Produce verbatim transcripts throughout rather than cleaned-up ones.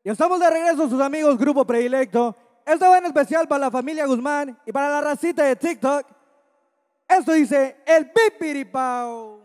Y estamos de regreso, sus amigos Grupo Predilecto. Esto va en especial para la familia Guzmán y para la racita de TikTok. Esto dice el Pipiripao.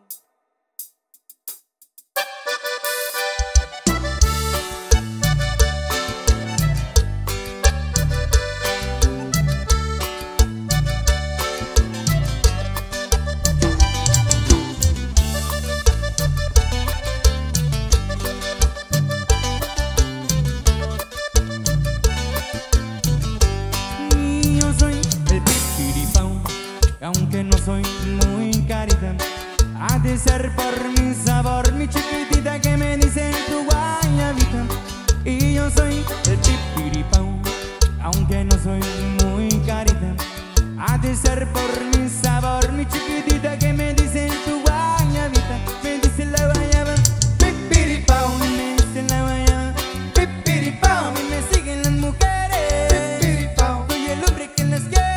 Aunque no soy muy carita, ha de ser por mi sabor, mi chiquitita que me dice tu guayabita. Y yo soy el Pipiripao, aunque no soy muy carita, ha de ser por mi sabor, mi chiquitita que me dice tu guayabita. Me dice la guayaba, Pipiripao, me dice la guayaba, Pipiripao, y me siguen las mujeres, Pipiripao, soy el hombre que las quiere.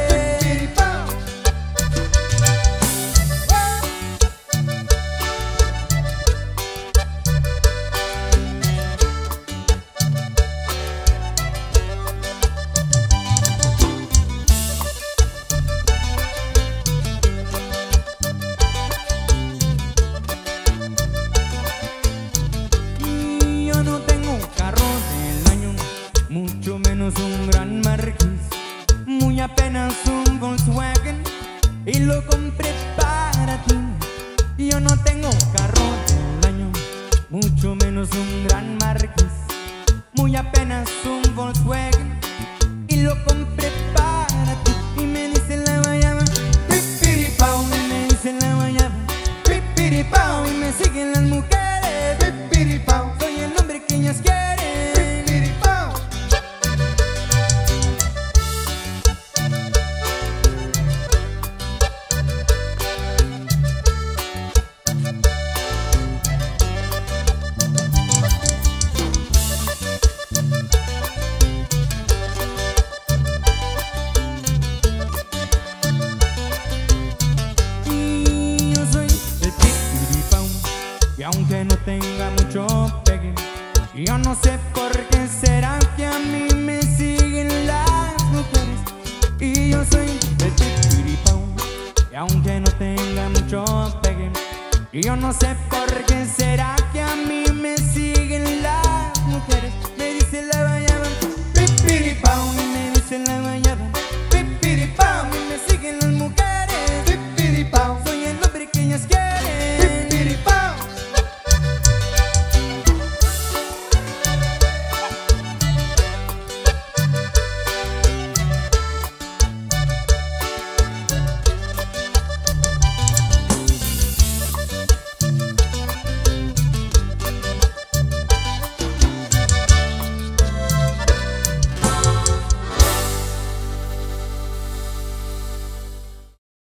Mucho menos un gran Marquis, muy apenas un Volkswagen, y lo compré para ti. Yo no tengo carro del año, mucho menos un gran Marquis, muy apenas un Volkswagen, y lo compré para ti. Y me dice la guayaba, Pipiripao, y me dice la guayaba, Pipiripao, y me siguen las mujeres, Pipiripao, soy el hombre que ellas quieren. Y aunque no tenga mucho pegue, yo no sé por qué será que a mí me siguen las mujeres. Y yo soy el Pipiripao, y aunque no tenga mucho pegue, yo no sé por qué será que a mí